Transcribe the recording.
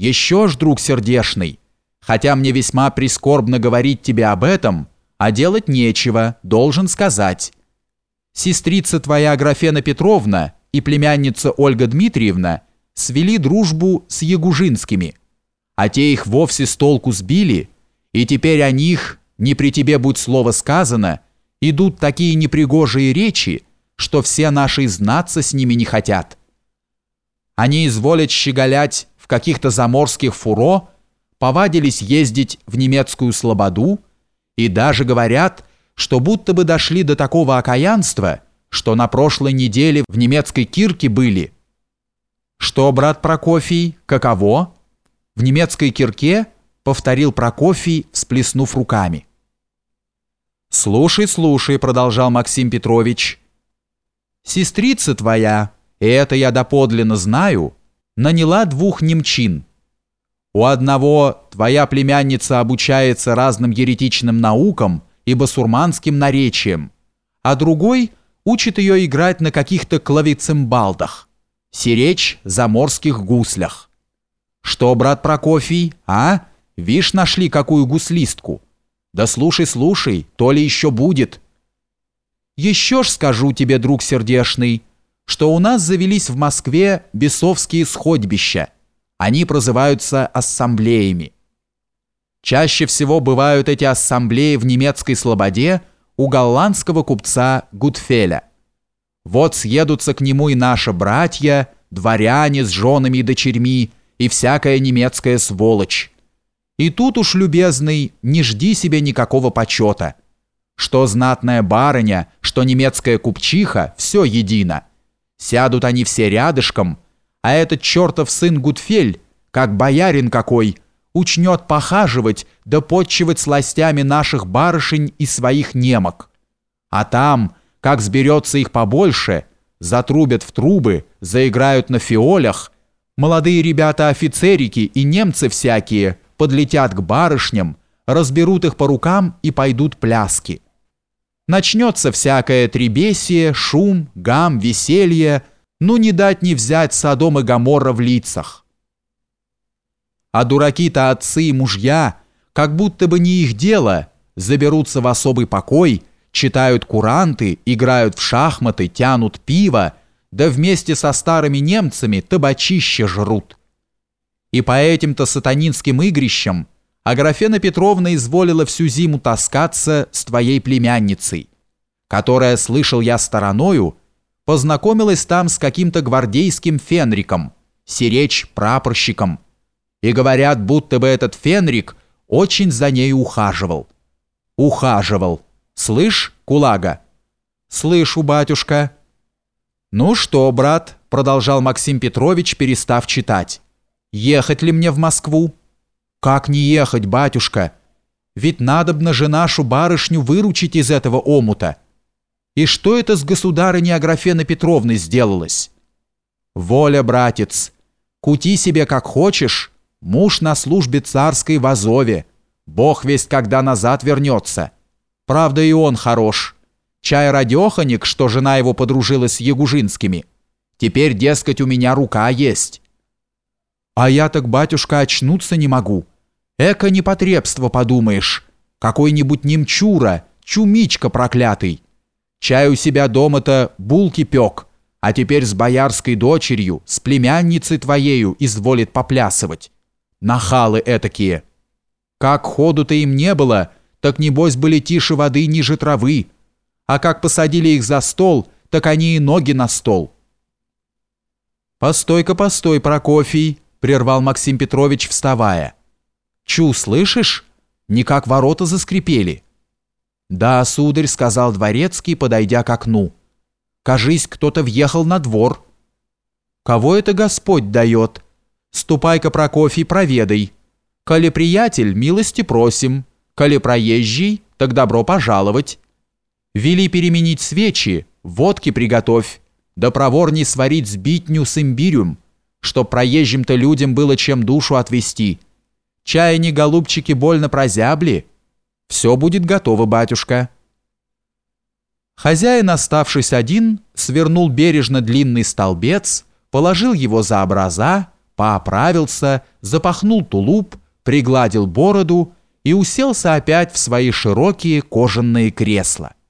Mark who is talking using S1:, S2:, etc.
S1: Еще ж, друг сердешный, хотя мне весьма прискорбно говорить тебе об этом, а делать нечего, должен сказать. Сестрица твоя Аграфена Петровна и племянница Ольга Дмитриевна свели дружбу с Ягужинскими, а те их вовсе с толку сбили, и теперь о них, не при тебе будь слово сказано, идут такие непригожие речи, что все наши знаться с ними не хотят. Они изволят щеголять в каких-то заморских фуро, повадились ездить в немецкую слободу и даже говорят, что будто бы дошли до такого окаянства, что на прошлой неделе в немецкой кирке были. Что, брат Прокофий, каково? В немецкой кирке? Повторил Прокофий, всплеснув руками. «Слушай, слушай», — продолжал Максим Петрович. «Сестрица твоя, и это я доподлинно знаю, наняла 2 немчин. У одного твоя племянница обучается разным еретичным наукам и басурманским наречиям, а другой учит ее играть на каких-то клавицимбалдах, сиречь заморских гуслях. Что, брат Прокофий, а? Вишь, нашли какую гуслистку? Да слушай, слушай, то ли еще будет. Еще ж скажу тебе, друг сердешный, что у нас завелись в Москве бесовские сходбища. Они прозываются ассамблеями. Чаще всего бывают эти ассамблеи в немецкой слободе у голландского купца Гутфеля. Вот съедутся к нему и наши братья, дворяне с женами и дочерьми, и всякая немецкая сволочь. И тут уж, любезный, не жди себе никакого почета. Что знатная барыня, что немецкая купчиха, все едино. Сядут они все рядышком, а этот чертов сын Гутфель, как боярин какой, учнет похаживать да подчивать сластями наших барышень и своих немок. А там, как сберется их побольше, затрубят в трубы, заиграют на фиолях, молодые ребята-офицерики и немцы всякие подлетят к барышням, разберут их по рукам и пойдут пляски. Начнется всякое требесие, шум, гам, веселье, ну не дать не взять Содом и Гоморра в лицах. А дураки-то отцы и мужья, как будто бы не их дело, заберутся в особый покой, читают куранты, играют в шахматы, тянут пиво, да вместе со старыми немцами табачище жрут. И по этим-то сатанинским игрищам Аграфена Петровна изволила всю зиму таскаться с твоей племянницей, которая, слышал я стороною, познакомилась там с каким-то гвардейским фенриком, сиречь прапорщиком, и говорят, будто бы этот фенрик очень за ней ухаживал. Ухаживал. Слышь, кулага? Слышу, батюшка. Ну что, брат, продолжал Максим Петрович, перестав читать. Ехать ли мне в Москву? Как не ехать, батюшка? Ведь надобно же нашу барышню выручить из этого омута. И что это с государыней Аграфены Петровны сделалось? Воля, братец, кути себе как хочешь, муж на службе царской в Азове, Бог весть когда назад вернется. Правда, и он хорош. Чай радеханик, что жена его подружилась с Ягужинскими. Теперь, дескать, у меня рука есть. А я так, батюшка, очнуться не могу. Эко непотребство, подумаешь. Какой-нибудь немчура, чумичка проклятый. Чай у себя дома-то булки пек, а теперь с боярской дочерью, с племянницей твоею изволит поплясывать. Нахалы этакие. Как ходу-то им не было, так небось были тише воды ниже травы. А как посадили их за стол, так они и ноги на стол. «Постой-ка, постой, Прокофий», — прервал Максим Петрович, вставая. «Чу, слышишь? Никак ворота заскрипели». «Да, сударь», — сказал дворецкий, подойдя к окну. «Кажись, кто-то въехал на двор». «Кого это Господь дает? Ступай-ка, Прокофий, проведай. Коли приятель, милости просим. Коли проезжий, так добро пожаловать. Вели переменить свечи, водки приготовь, да проворней сварить сбитню с имбирем, чтоб проезжим-то людям было чем душу отвести. Чай не, голубчики, больно прозябли. Все будет готово, батюшка». Хозяин, оставшись один, свернул бережно длинный столбец, положил его за образа, пооправился, запахнул тулуп, пригладил бороду и уселся опять в свои широкие кожаные кресла.